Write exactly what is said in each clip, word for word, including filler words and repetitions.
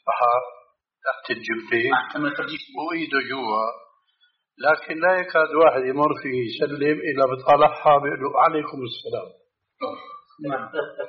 بحر تحت الجبهة وإيده جوا، لكن لا يكاد واحد يمر فيه يسلم إلا بطلعها بيقول له عليكم السلام. نعم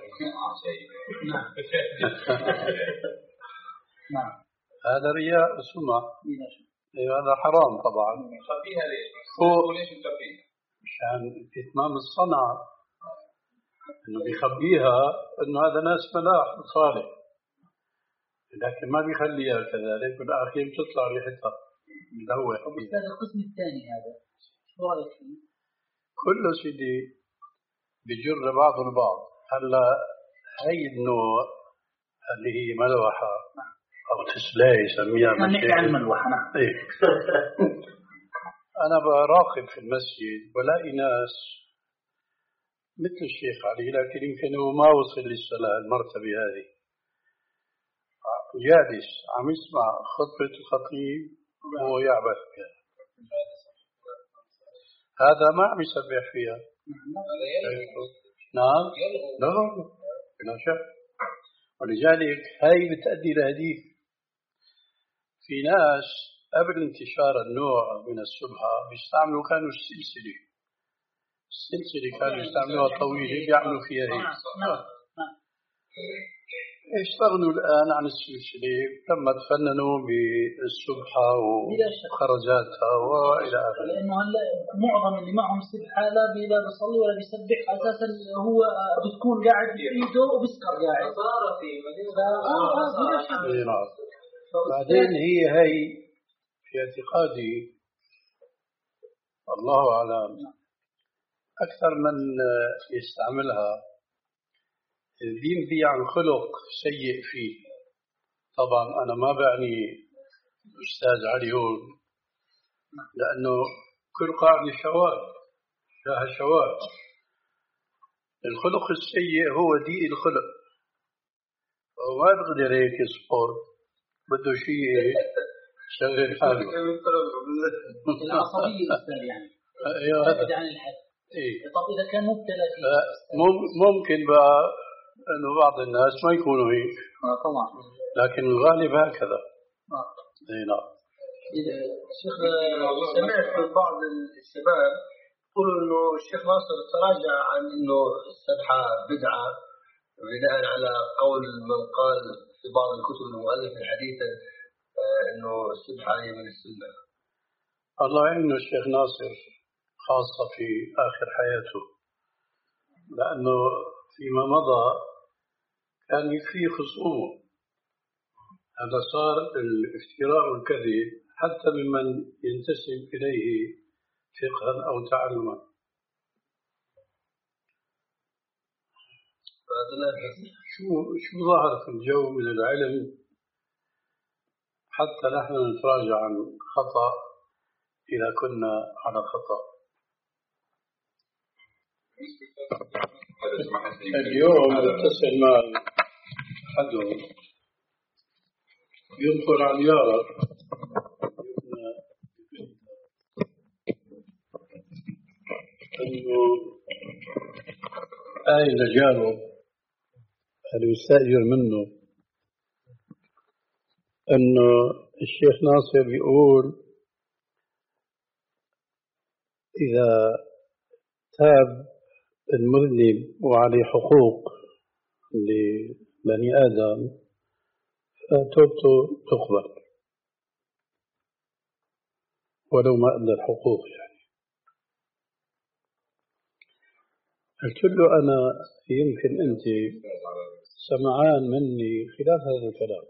نعم هذا رياء سمعة، هذا حرام طبعا. خبيها ليش؟ هو ليش مخبيها؟ مشان إتمام الصنعة، إنه بيخبيها إنه هذا ناس ملاح وصالح، لكن ما بيخليها كذلك، بالآخر بتطلع ريحتها ملوح. هذا القسم الثاني هذا شو رأيك فيه؟ كله سيدي بجر بعض البعض. هلا هي النوع اللي هي ملوحة أو تسلاي يسميها نحكي عن الملوحة. نعم. إيه. أنا براقب في المسجد بلاقي ناس مثل الشيخ علي، لكن يمكن هو ما وصل للصلاة المرتبة هذه، جالس عم يسمع خطبة الخطيب وهو يعبث بها، هذا ما عم يسبح فيها. نعم لا لا شك. ولذلك هاي بتأدي لهديك. في ناس قبل انتشار النوع من السبحة بيستعملوا كانوا السلسلة السلسلة كانوا يستعملوها طويلة بيعملوا فيها هيك. اشتغلوا الآن عن السلسلة لما تفننوا بالسبحة وخرجاتها وإلى آخره. لأنه هلا معظم اللي معهم سبحة لا لا بيصلي ولا بيسبح، أساسا هو بتكون قاعد بإيده وبسكر قاعد. بعدين هي هي في اعتقادي الله أعلم أكثر من يستعملها بينبي عن خلق سيء فيه. طبعا أنا ما بعني أستاذ علي هون، لأنه كل قاعدة شواذ لها شواذ. الخلق السيء هو دي الخلق، وما بقدر هيك يصبر، بده شيء شغل حاله. العصبية أستاذ يعني. أيوة هذا. عن الحد. إيه. طب إذا كان مبتلى فيه. ممكن بقى إنه بعض الناس ما يكونوا هيك. آه طبعا. لكن الغالب هكذا. آه. إيه نعم. شيخ سمعت من بعض الشباب يقولوا إنه الشيخ ناصر تراجع عن إنه السبحة بدعة بناء على قول من قال في بعض الكتب المؤلفة الحديثة إنه السبحة هي من السنة. الله يعينه الشيخ ناصر خاصة في آخر حياته، لأنه فيما مضى كان فيه خصومه. هذا صار الافتراء والكذب حتى ممن ينتسب إليه فقها أو تعلما. شو شو ظهر في الجو من العلم حتى نحن نتراجع عن خطأ إذا كنا على خطأ. اليوم اتصل مع أحدهم يذكر عن يارب أنه آي لجاره اللي يستأجر منه أنه الشيخ ناصر يقول إذا تاب المذنب وعليه حقوق لبني آدم فتوبته تقبل ولو ما أدى الحقوق يعني. قلت له أنا يمكن أنت سمعان مني خلاف هذا الكلام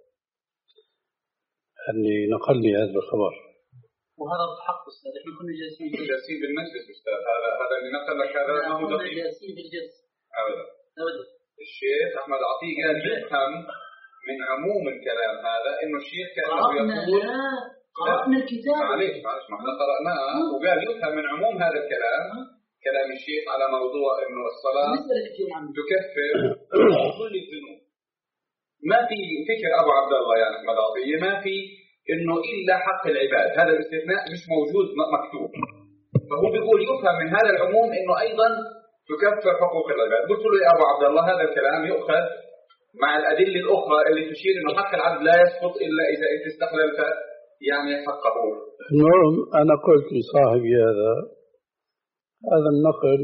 أني نقل لي هذا الخبر. وهذا بالحق أستاذ، إحنا كنا جالسين جالسين بالمجلس أستاذ. هذا هذا اللي نقل لك هذا ما هو دقيق. جالسين بالجلس. أبدا. أبدا. الشيخ أحمد عطية قال يفهم من عموم الكلام هذا إنه الشيخ كأنه يقول قرأنا الكتاب. معليش معليش ما احنا قرأناه وقال يفهم من عموم هذا الكلام كلام الشيخ على موضوع إنه الصلاة تكفر كل الذنوب. ما في فكر أبو عبد الله يعني أحمد عطية ما في إنه إلا حق العباد، هذا الاستثناء مش موجود مكتوب. فهو بيقول يفهم من هذا العموم إنه أيضا تكفر حقوق العباد. قلت له يا أبو عبد الله هذا الكلام يؤخذ مع الأدلة الأخرى اللي تشير إنه حق العبد لا يسقط إلا إذا أنت استقللت يعني حقه. المهم أنا قلت لصاحبي هذا هذا النقل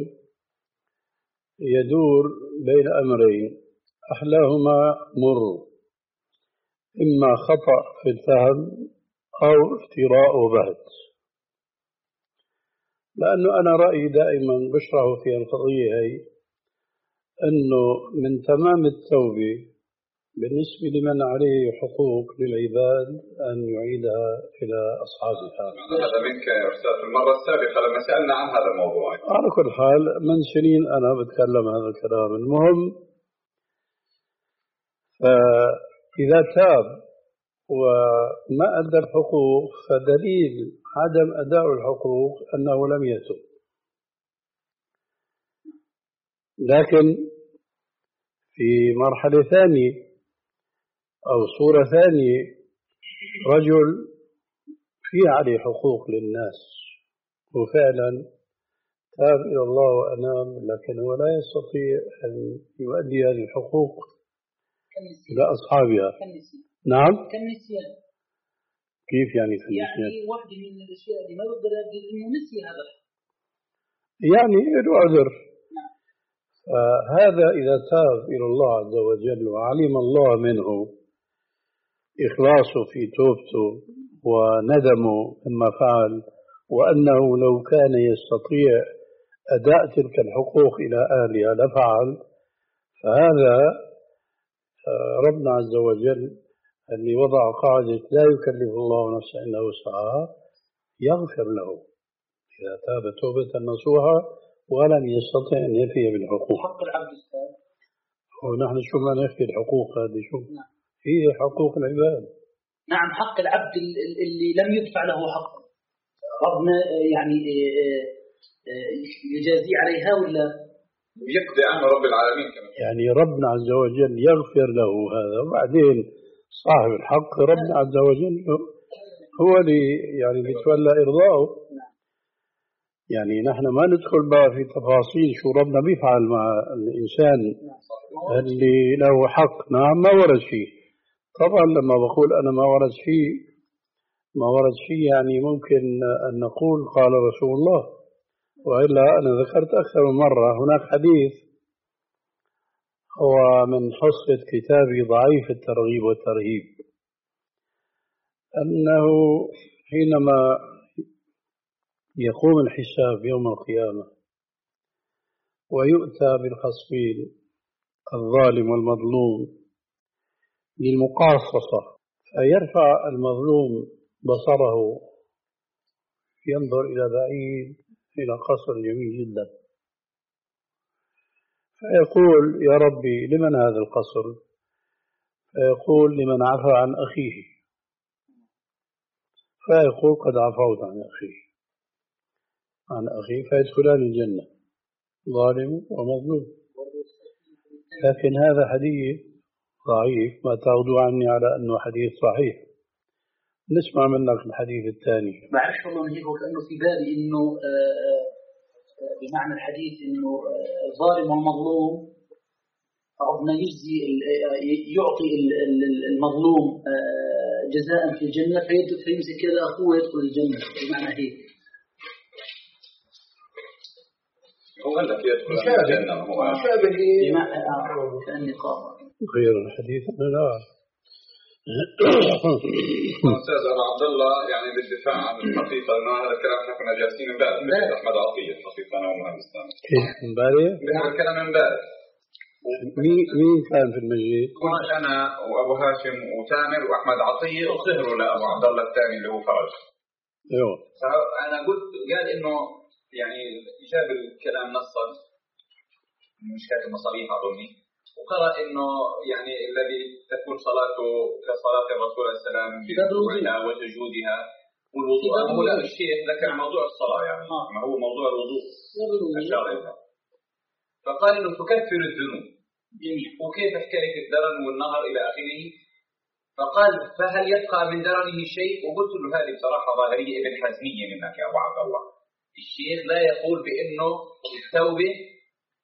يدور بين أمرين أحلاهما مر، إما خطأ في الفهم أو افتراء وبهت. لأنه أنا رأيي دائما بشرح في القضية هي أنه من تمام التوبة بالنسبة لمن عليه حقوق للعباد أن يعيدها إلى أصحابها. هذا منك يا أستاذ في المرة السابقة لما سألنا عن هذا الموضوع. على كل حال من سنين أنا بتكلم هذا الكلام. المهم فإذا تاب وما أدى الحقوق فدليل عدم أداء الحقوق أنه لم يتب. لكن في مرحلة ثانية أو صورة ثانية رجل في عليه حقوق للناس وفعلا تاب إلى الله وأنام، لكن هو لا يستطيع أن يؤدي هذه الحقوق إلى أصحابها. نعم. كالنسيان. كيف يعني كالنسيان؟ يعني واحدة من الأشياء اللي ما بقدر أدري إنه نسي هذا. يعني له عذر. فهذا إذا تاب إلى الله عز وجل وعلم الله منه إخلاصه في توبته وندمه مما فعل وأنه لو كان يستطيع أداء تلك الحقوق إلى أهلها لفعل، فهذا ربنا عز وجل اللي وضع قاعدة لا يكلف الله نفسا إلا وسعها يغفر له إذا تاب توبة نصوحا ولم يستطع أن يفي بالحقوق. حق العبد أستاذ. ونحن شو ما نحكي الحقوق هذه شو؟ نعم. هي حقوق العباد. نعم حق العبد اللي لم يدفع له حق ربنا يعني يجازي عليها ولا يقضي عنه رب العالمين كمان. يعني ربنا عز وجل يغفر له هذا، وبعدين صاحب الحق ربنا عز وجل هو اللي يعني يتولى إرضاؤه. يعني نحن ما ندخل بقى في تفاصيل شو ربنا بيفعل مع الإنسان اللي له حق. نعم ما ورد شيء. طبعا لما بقول أنا ما ورد شيء ما ورد شيء يعني ممكن أن نقول قال رسول الله، وإلا أنا ذكرت أكثر من مرة هناك حديث هو من حصة كتابي ضعيف الترغيب والترهيب، أنه حينما يقوم الحساب يوم القيامة ويؤتى بالخصمين الظالم والمظلوم للمقاصصة، فيرفع المظلوم بصره ينظر إلى بعيد إلى قصر جميل جدا، فيقول يا ربي لمن هذا القصر؟ فيقول لمن عفى عن أخيه، فيقول قد عفوت عن أخيه عن أخيه فيدخلان الجنة ظالم ومظلوم. لكن هذا حديث ضعيف، ما تاخذوا عني على أنه حديث صحيح. نسمع منك الحديث الثاني. بعرفش والله من هيك كأنه في بالي إنه بمعنى الحديث إنه الظالم والمظلوم ربنا يجزي يعطي المظلوم جزاء في الجنة فيمسك كذا أخوه يدخل الجنة، بمعنى هيك. هو قال لك يدخل الجنة هو شابه كأني قارئ غير الحديث لا. أستاذ أبو عبد الله يعني بالدفاع عن الحقيقة إنه هذا الكلام احنا كنا جالسين امبارح مثل أحمد عطية الحقيقة أنا ومهندس ثاني. كيف امبارح؟ بهذا الكلام امبارح. مين مين كان في المسجد؟ كنت أنا وأبو هاشم وتامر وأحمد عطية وصهروا لأبو عبد الله الثاني اللي هو فرج. أيوه. فأنا قلت قال إنه يعني جاب الكلام نصا مش كاتب مصاريح أظني، وقرأ إنه يعني الذي تكون صلاته كصلاة الرسول عليه السلام بوضوحها وسجودها والوضوء. هو لا الشيخ ذكر موضوع الصلاة يعني ما هو موضوع الوضوء أشار إليه، فقال إنه تكفر الذنوب وكيف حكاية الدرن والنهر إلى آخره. فقال فهل يبقى من درنه شيء؟ وقلت له هذه بصراحة ظاهرية ابن حزمية منك يا أبو عبد الله. الشيخ لا يقول بأنه التوبة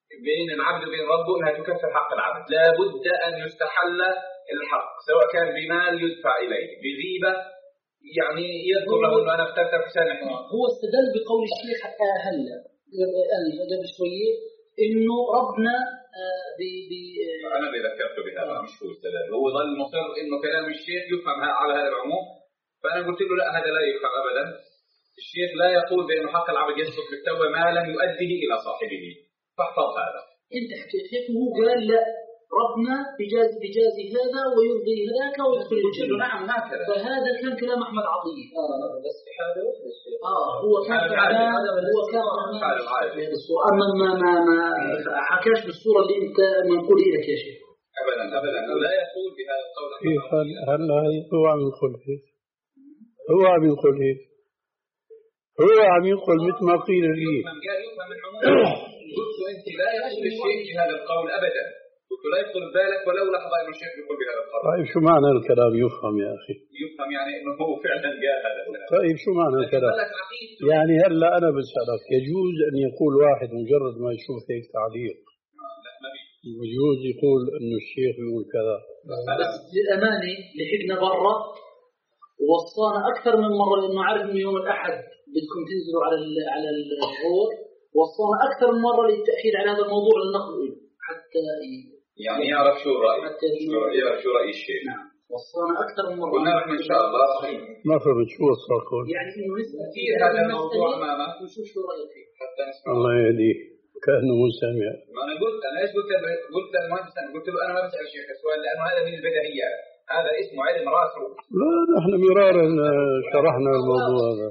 بين العبد وبين ربه أنها تكفر حق العبد. لا بد أن يستحل الحق، سواء كان بمال يدفع إليه، بغيبة يعني يذكر له أنه أنا اخترتك سامحني. هو استدل بقول الشيخ حتى هلا أنا قبل شوية إنه ربنا ب ب أنا اللي ذكرته بهذا مش هو استدل، هو ظل مصر إنه كلام الشيخ يفهم على هذا العموم، فأنا قلت له لا هذا لا يفهم أبدا. الشيخ لا يقول بأن حق العبد يسقط بالتوبة ما لم يؤديه إلى صاحبه، فاحفظ هذا. أنت حكيت هو قال لا ربنا بجاز بجاز هذا ويرضي هذاك ويدخل الجنة. نعم هكذا. فهذا كان كلام أحمد عطية. آه بس في حاله آه هو كان هو كان أما ما ما ما حكاش بالصورة اللي أنت منقول لك يا شيخ. أبدا أبدا لا يقول بهذا القول. كيف هل هو عم يقول هيك؟ هو عم يقول هيك؟ هو عم يقول مثل ما قيل لي. قال يفهم من عموم. قلت أنت لا يقول الشيخ بهذا القول أبدا. قلت لا يخطر بالك ولو لحظة إنه الشيخ يقول بهذا القول. طيب شو معنى الكلام يفهم يا أخي؟ يفهم يعني إنه هو فعلا قال هذا الكلام. طيب شو معنى الكلام؟ يعني هلا أنا بسألك يجوز أن يقول واحد مجرد ما يشوف هيك تعليق يجوز يقول إنه الشيخ يقول كذا؟ بس للأمانة لحقنا برا ووصانا أكثر من مرة لأنه عارف إنه يوم الأحد بدكم تنزلوا على على الظهور، وصانا أكثر من مرة للتأكيد على هذا الموضوع للنقل حتى يعني يعرف شو رأي يعرف شو رأي الشيخ. نعم وصانا أكثر من مرة. قلنا نحن إن شاء الله ما فهمت شو وصاكم؟ يعني إنه نسأل كثير هذا الموضوع أمامك ونشوف شو رأيك فيه حتى نسمع. الله يهديه كأنه مستمع. ما أنا قلت أنا إيش قلت قلت المهندس أنا قلت له أنا ما بسأل الشيخ السؤال لأنه هذا من البديهيات، هذا اسمه علم راسه. لا نحن مرارا شرحنا الموضوع هذا.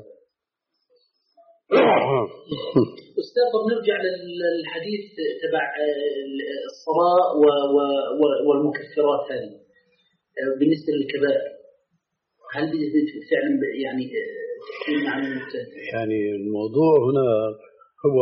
أستاذ بنرجع للحديث تبع الصلاة والمكفرات هذه بالنسبة للكبائر، هل فعلا يعني تحكي عن يعني الموضوع هنا هو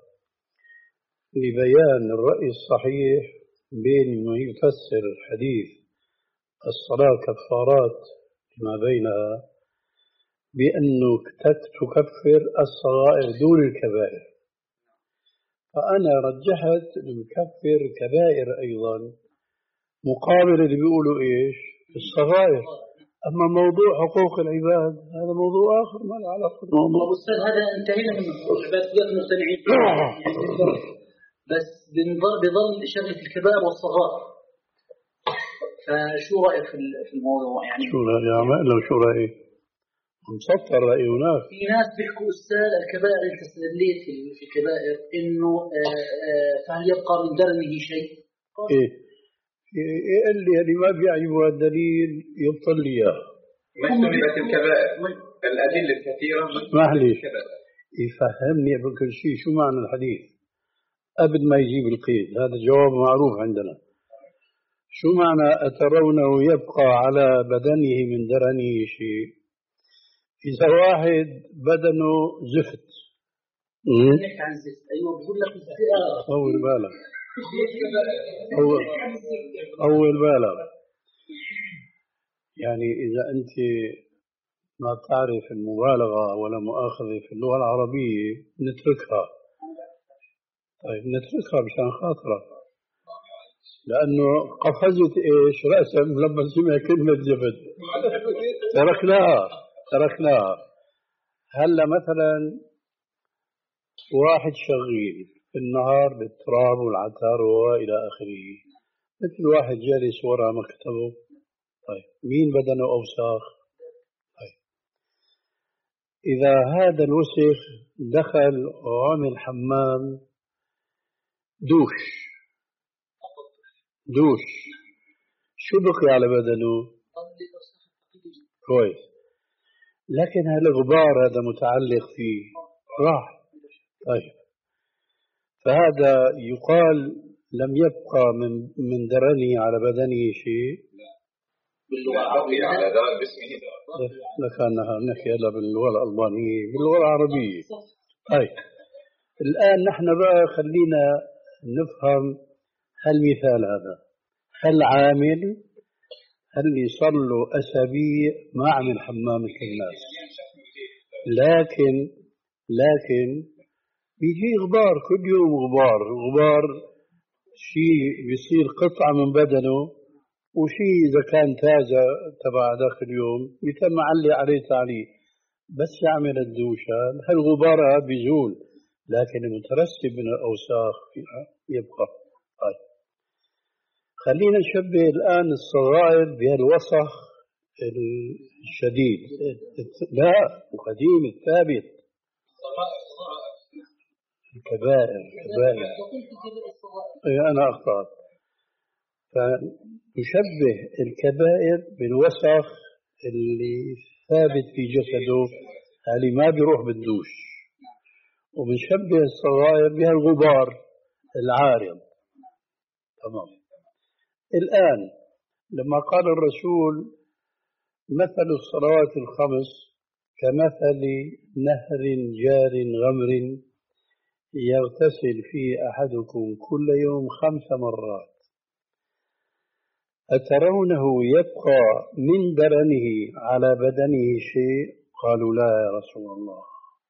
لبيان الرأي الصحيح بين ما يفسر الحديث الصلاة كفارات ما بينها بأنه تكفر الصغائر دون الكبائر، فأنا رجحت المكفر كبائر أيضا مقابل اللي بيقولوا إيش الصغائر. أما موضوع حقوق العباد هذا موضوع آخر ما له علاقة بالموضوع. أستاذ هذا انتهينا منه العباد كلهم مقتنعين بس بنظل بظل شغلة الكبائر والصغائر. فشو رأيك في الموضوع يعني؟ شو رأيك يا عمال لو شو رأيك؟ مسطر رأي هناك. في ناس بيحكوا أستاذ الكبائر أنت استدليت في الكبائر إنه فهل يبقى من درنه شيء؟ إيه إيه اللي اللي ما بيعجبه الدليل يبطل لي إياه. ما سميت الكبائر الأدلة الكثيرة. اسمح لي يفهمني بكل شيء شو معنى الحديث قبل ما يجيب القيد. هذا جواب معروف عندنا. شو معنى أترونه يبقى على بدنه من درنه شيء؟ إذا واحد بدنه زفت نحكي عن زفت أيوة بقول لك الزفت أول بالك أول, أول بالك يعني إذا أنت ما تعرف المبالغة ولا مؤاخذة في اللغة العربية نتركها. طيب نتركها مشان خاطرك لأنه قفزت إيش رأسا لما سمع كلمة زفت تركناها تركناها. هلا مثلا واحد شغيل في النهار بالتراب والعتار وإلى آخره، مثل واحد جالس وراء مكتبه. طيب مين بدنه أوساخ؟ طيب إذا هذا الوسخ دخل وعمل حمام دوش دوش شو بقي على بدنه؟ كويس، لكن هالغبار هذا متعلق فيه راح. طيب فهذا يقال لم يبقى من من درني على بدنه شيء باللغة العربية على ذلك باسمه لكانها نحكي هلا باللغة الألبانية باللغة العربية. طيب الآن نحن بقى خلينا نفهم هالمثال هذا. هل عامل هل يصل له أسابيع ما عمل حمام مثل الناس، لكن لكن بيجي غبار كل يوم، غبار غبار، شيء بيصير قطعة من بدنه، وشيء إذا كان تازة تبع داخل اليوم بيتم معلق عليه تعليق، بس يعمل الدوشة هالغبار بيزول، لكن المترسب من الأوساخ فيها يبقى. طيب خلينا نشبه الآن الصغائر بهالوسخ الشديد، لا وقديم الثابت، الكبائر الكبائر أنا أخطأت. فنشبه الكبائر بالوسخ اللي ثابت في جسده، اللي ما بيروح بالدوش، وبنشبه الصغائر بهالغبار العارض. تمام. الآن لما قال الرسول مثل الصلوات الخمس كمثل نهر جار غمر يغتسل فيه أحدكم كل يوم خمس مرات، أترونه يبقى من درنه على بدنه شيء؟ قالوا لا يا رسول الله.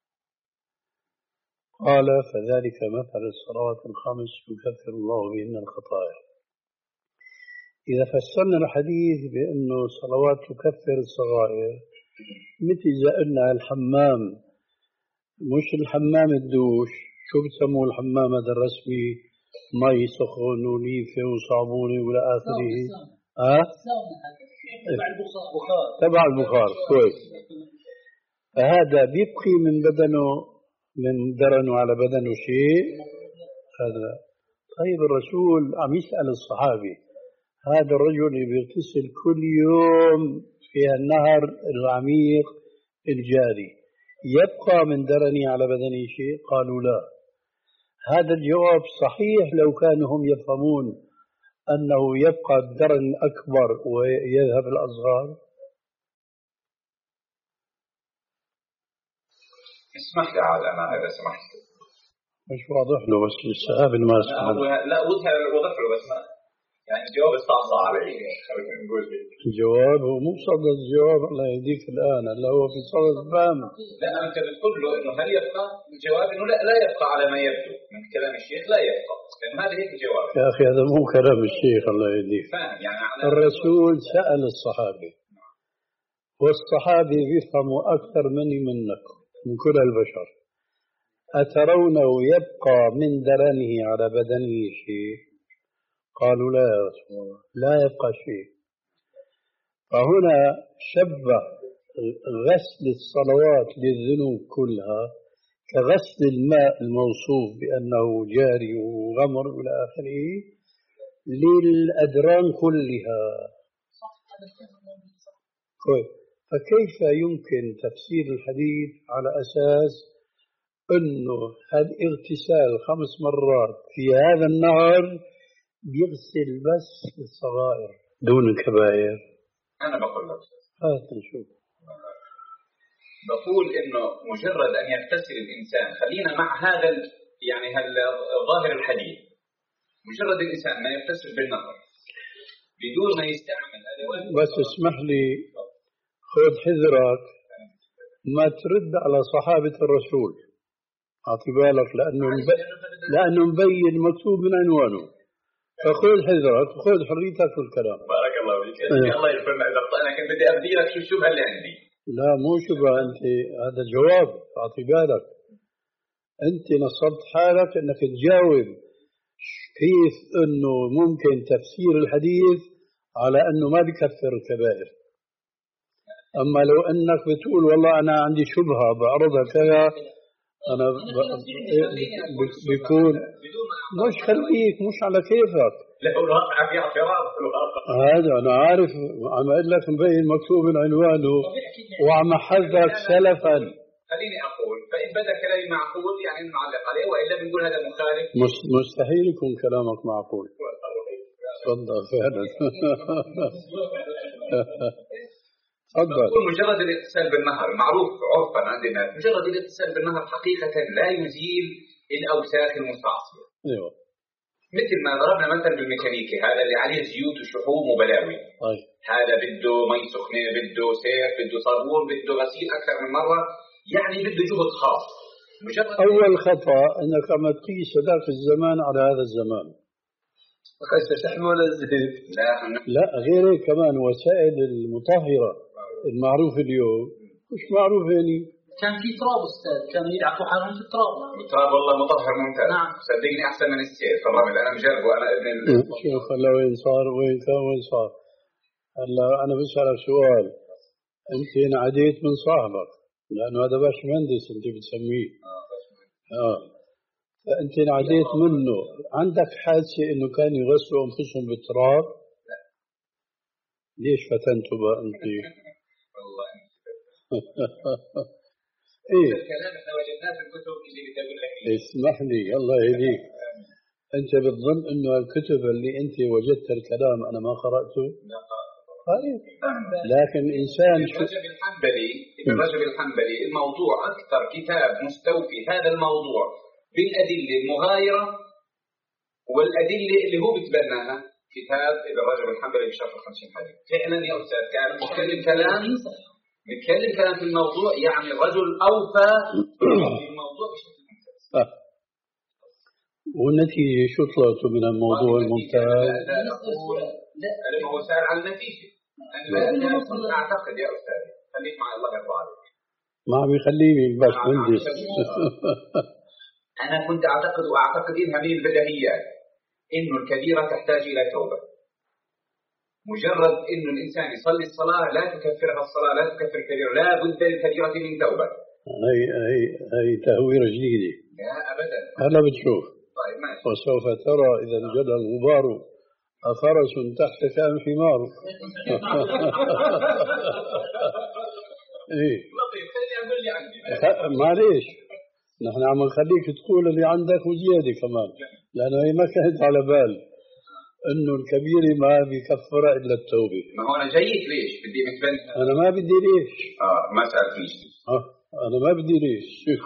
قال فذلك مثل الصلوات الخمس يكفر الله بهن الخطايا. إذا فسرنا الحديث بأنه صلوات تكفر الصغائر، مثل إذا قلنا الحمام، مش الحمام الدوش، شو بتسموه الحمام هذا الرسمي، مي سخن وليفة وصابونة ولا آخره؟ ها؟ تبع البخار. تبع البخار كويس. فهذا بيبقي من بدنه، من درنه على بدنه شيء هذا. طيب الرسول عم يسأل الصحابي، هذا الرجل اللي بيغتسل كل يوم في النهر العميق الجاري يبقى من درني على بدني شيء؟ قالوا لا. هذا الجواب صحيح لو كانوا هم يفهمون أنه يبقى الدرن الأكبر ويذهب الأصغر. اسمح لي عاد أنا إذا سمحت. مش واضح له بس لسه قابل ما سمع. لا وضح وضح له بس ما يعني الجواب استعصى عليه. الجواب هو مو صدد الجواب، الله يهديك الآن اللي هو في صدد فهم. لا أنت بتقول له إنه هل يبقى؟ الجواب إنه لا لا يبقى على ما يبدو من كلام الشيخ، لا يبقى، لأن هذا هيك الجواب. يا أخي هذا مو كلام الشيخ الله يهديك. فاهم يعني الرسول سأل الصحابي، والصحابي بيفهموا أكثر مني منك من كل البشر. أترونه يبقى من درنه على بدنه شيء؟ قالوا لا يا رسول الله، لا يبقى شيء. فهنا شبه غسل الصلوات للذنوب كلها كغسل الماء الموصوف بأنه جاري وغمر إلى آخره للأدران كلها. فكيف يمكن تفسير الحديث على أساس أنه الاغتسال خمس مرات في هذا النهر بيغسل بس الصغائر دون الكبائر؟ أنا بقول لك هات نشوف. بقول إنه مجرد أن يغتسل الإنسان، خلينا مع هذا يعني ظاهر الحديث، مجرد الإنسان ما يغتسل بالنهر بدون ما يستعمل أدوات. بس اسمح لي خذ حذرك ما ترد على صحابة الرسول، أعطي بالك لأنه لأنه مبين مكتوب من عنوانه، فخذ حذرك وخذ حريتك في الكلام. بارك الله فيك. أه. الله يرحمنا إذا أنا كنت بدي أبدي لك شو الشبهة اللي عندي. لا مو شبهة، أنت هذا جواب، أعطي بالك أنت نصبت حالك أنك تجاوب كيف أنه ممكن تفسير الحديث على أنه ما بكفر الكبائر. أما لو أنك بتقول والله أنا عندي شبهة بعرضها كذا، أنا بيكون مش خليك مش على كيفك. لا الواقع في اعتراض هذا أنا عارف، عم أقول لك مبين مكتوب من عنوانه وعم حذرك سلفا. خليني أقول فإن بدأ كلامي معقول يعني نعلق عليه، وإلا بنقول هذا مخالف. مستحيل يكون كلامك معقول. تفضل فعلا. تفضل. مجرد الاتصال بالنهر معروف عرفا عندنا، مجرد الاتصال بالنهر حقيقة لا يزيل الأوساخ المستعصية. ايوه. مثل ما ضربنا مثلا بالميكانيكي، هذا اللي عليه زيوت وشحوم وبلاوي. طيب. هذا بده مي سخنة، بده سيف، بده صابون، بده غسيل أكثر من مرة، يعني بده جهد خاص. أول خطأ أنك عم تقيس ذاك الزمان على هذا الزمان. لا غير كمان وسائل المطهرة المعروفة اليوم مش معروفة يعني. كان في تراب أستاذ، كانوا يدعكوا حالهم في التراب. التراب والله مطهر ممتاز. نعم. صدقني أحسن من السير في الرمل، أنا مجرب وأنا ابن. شوف هلا وين صار وين كان وين صار. هلا أنا بسألك سؤال، أنت انعديت من صاحبك لأنه هذا باش مهندس أنت بتسميه. آه. فأنت انعديت منه، عندك حادثة إنه كان يغسلوا أنفسهم بالتراب؟ لا. ليش فتنتوا بقى أنت؟ والله. إيه. الكلام إحنا وجدناه في الكتب اللي بتقول لك. اسمح لي الله يهديك. أنت بتظن إنه الكتب اللي أنت وجدت الكلام أنا ما قرأته؟ لا. طيب. لكن إنسان ابن رجب الحنبلي ابن رجب الحنبلي الموضوع أكثر كتاب مستوفي هذا الموضوع بالأدلة المغايرة والأدلة اللي هو بتبناها كتاب ابن رجب الحنبلي بشرح الخمسين حديث. فعلا يا أستاذ كان بيتكلم كلام بيتكلم كلام في الموضوع، يعني الرجل أوفى في الموضوع بشكل ممتاز. آه. والنتيجة شو طلعتوا من الموضوع الممتاز؟ لا هو سأل عن النتيجة. أنا كنت أعتقد يا أستاذ خليك مع الله يرضى عليك. ما عم يخليني بس مهندس. أنا كنت أعتقد وأعتقد إنها من البديهيات إنه الكبيرة تحتاج إلى توبة. مجرد إنه الإنسان يصلي الصلاة لا تكفرها الصلاة، لا تكفر الكبيرة، لا بد للكبيرة من توبة. هي هي هي تهويرة جديدة. لا أبدا. هلا بتشوف. طيب ماشي. وسوف ترى إذا انجلى الغبار أفرس تحتك أم حمار. إيه. لطيف خليني أقول لي عندي. معليش نحن عم نخليك تقول اللي عندك وزيادة كمان، لأنه هي ما كانت على بال إنه الكبير ما بيكفر إلا التوبة. ما هو أنا جايك ليش بدي مثبن. أنا ما بدي ليش. آه ما سألتنيش. آه أنا ما بدي ليش.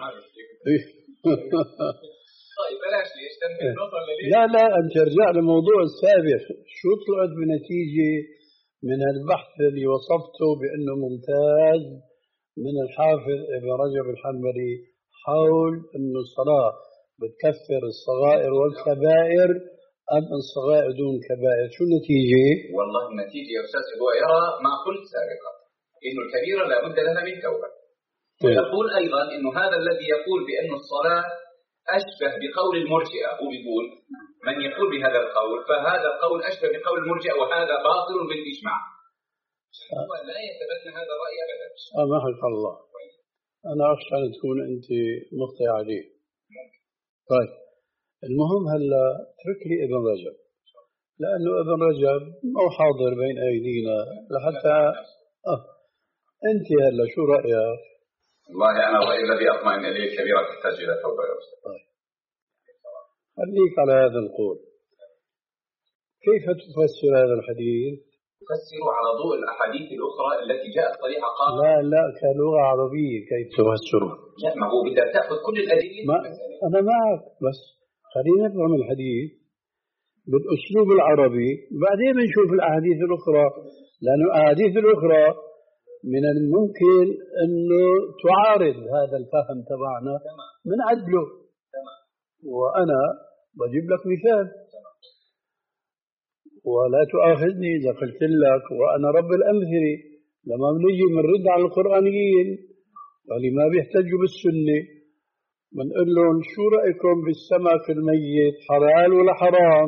طيب بلاش ليش تنبه نظر لليش. لا لا أنت ارجع للموضوع السابق، شو طلعت بنتيجة من البحث اللي وصفته بأنه ممتاز من الحافظ ابن رجب الحنبلي حول أنه الصلاة بتكفر الصغائر والكبائر أم الصغائر دون كبائر؟ شو النتيجة؟ والله النتيجة يا أستاذ هو يرى ما قلت سابقا إنه الكبيرة لا بد لها من توبة. ويقول أيضا إنه هذا الذي يقول بأن الصلاة أشبه بقول المرجئة، هو بيقول من يقول بهذا القول فهذا القول أشبه بقول المرجئة وهذا باطل بالإجماع. هو لا يتبنى هذا الرأي أبدا. سامحك الله، أنا أخشى أن تكون أنت مخطئ عليه. طيب المهم هلا اترك لي ابن رجب، لأنه ابن رجب مو حاضر بين أيدينا لحتى آه. أنت هلا شو رأيك؟ والله أنا رأيي الذي أطمئن إليه الكبيرة تحتاج إلى توبة يا أستاذ. طيب خليك على هذا القول. كيف تفسر هذا الحديث؟ تفسر على ضوء الأحاديث الأخرى التي جاءت صريحة قال لا لا كلغة عربية كيف تفسره؟ لا ما هو بدأ تأخذ كل الأدلة. ما أنا معك بس خلينا نفهم الحديث بالأسلوب العربي بعدين بنشوف الأحاديث الأخرى، لأنه الأحاديث الأخرى من الممكن أنه تعارض هذا الفهم تبعنا من عدله. وأنا بجيب لك مثال ولا تؤاخذني إذا قلت لك وأنا رب الأمثلة. لما بنيجي بنرد على القرآنيين اللي ما بيحتجوا بالسنة بنقول لهم شو رأيكم بالسمك الميت حلال ولا حرام؟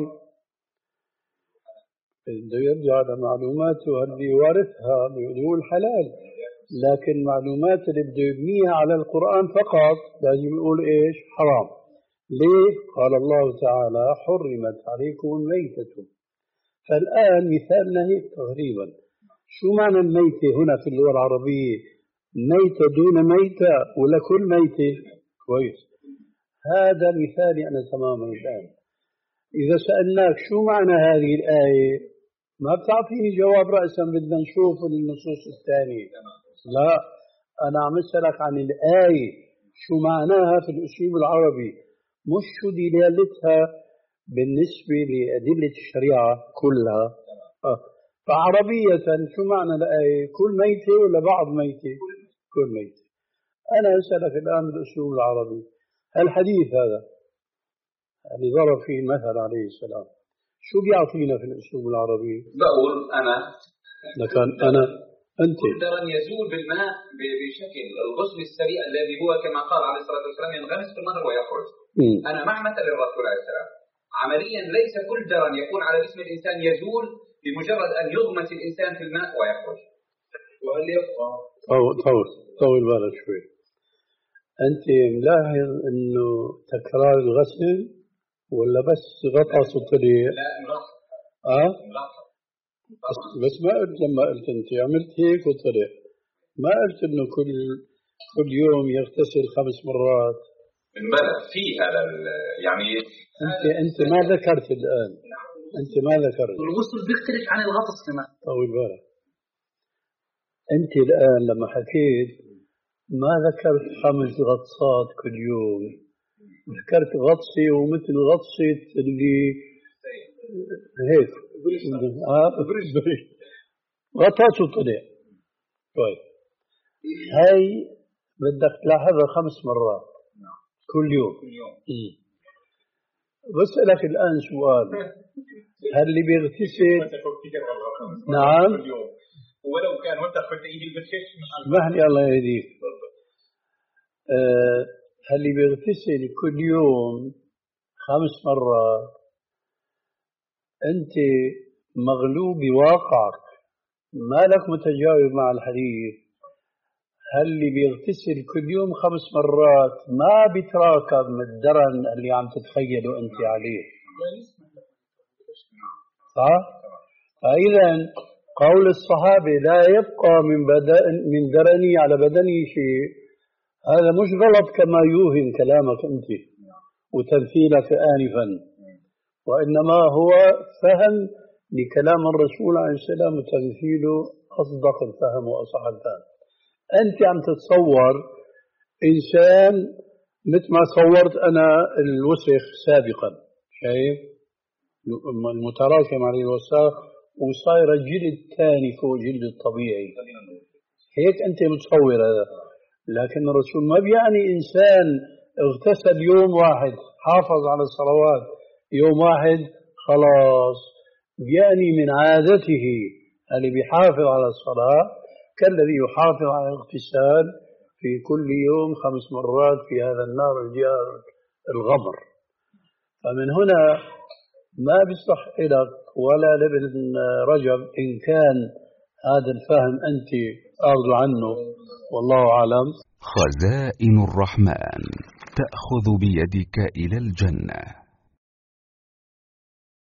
بده يرجع لمعلوماته اللي وارثها بيقول حلال، لكن معلومات اللي بده يبنيها على القرآن فقط لازم يقول إيش؟ حرام. ليه؟ قال الله تعالى حرمت عليكم الميتة. فالآن مثالنا هيك تقريبا. شو معنى الميتة هنا في اللغة العربية؟ ميتة دون ميتة ولا كل ميتة؟ كويس، هذا مثالي أنا تماما الآن. إذا سألناك شو معنى هذه الآية ما بتعطيني جواب رأسا، بدنا نشوف النصوص الثانية. لا أنا عم أسألك عن الآية شو معناها في الأسلوب العربي، مش شو دلالتها بالنسبة لأدلة الشريعة كلها. آه. فعربية شو معنى الآية؟ كل ميتة ولا بعض ميتة؟ كل ميتة. أنا أسألك الآن بالأسلوب العربي الحديث هذا اللي ضرب فيه المثل عليه السلام شو بيعطينا في الأسلوب العربي؟ بقول أنا لكن أنا أنت قدرا يزول بالماء بشكل الغسل السريع الذي هو كما قال عليه الصلاة والسلام ينغمس في النهر ويخرج. م. أنا مع مثل الرسول عليه السلام. عمليا ليس كل درن يكون على جسم الإنسان يزول بمجرد أن يغمس الإنسان في الماء ويخرج. وهل يبقى طول طول طول بالك شوي. أنت ملاحظ إنه تكرار الغسل ولا بس غطس وطلع؟ لا ملاحظ. أه؟ ملاحظ. بس, بس ما قلت لما قلت أنت عملت هيك وطلع. ما قلت إنه كل كل يوم يغتسل خمس مرات. بلى في هذا يعني أنت أنت ما ذكرت الآن. أنت ما ذكرت. الغسل بيختلف عن الغطس كمان. طول بالك. أنت الآن لما حكيت ما ذكرت خمس غطسات كل يوم، ذكرت غطسة ومثل غطسة اللي هيك آه غطس وطلع. طيب هاي بدك تلاحظها خمس مرات كل يوم. بسألك الآن سؤال، هل اللي بيغتسل نعم ولو كان وانت كنت يجي بالشيش اسمح لي الله يهديك، أه هل اللي بيغتسل كل يوم خمس مرات أنت مغلوب بواقعك، ما لك متجاوب مع الحديث. هل اللي بيغتسل كل يوم خمس مرات ما بيتراكم الدرن اللي عم تتخيله أنت عليه، صح؟ فإذا قول الصحابة لا يبقى من بدن من درني على بدني شيء، هذا مش غلط كما يوهم كلامك أنت وتمثيلك آنفا، وإنما هو فهم لكلام الرسول عليه السلام وتمثيله أصدق الفهم وأصح الفهم. أنت عم تتصور إنسان مثل ما صورت أنا الوسخ سابقا، شايف المتراكم عليه الوساخ وصاير جلد ثاني فوق جلد الطبيعي، هيك أنت متصور هذا. لكن الرسول ما بيعني إنسان اغتسل يوم واحد حافظ على الصلوات يوم واحد خلاص، بيعني من عادته اللي بيحافظ على الصلاة كالذي يحافظ على الاغتسال في كل يوم خمس مرات في هذا النار الجار الغمر. فمن هنا ما بيصح لك ولا لابن رجب إن كان هذا الفهم أنت أرض عنه، والله أعلم. خزائن الرحمن تأخذ بيدك إلى الجنة.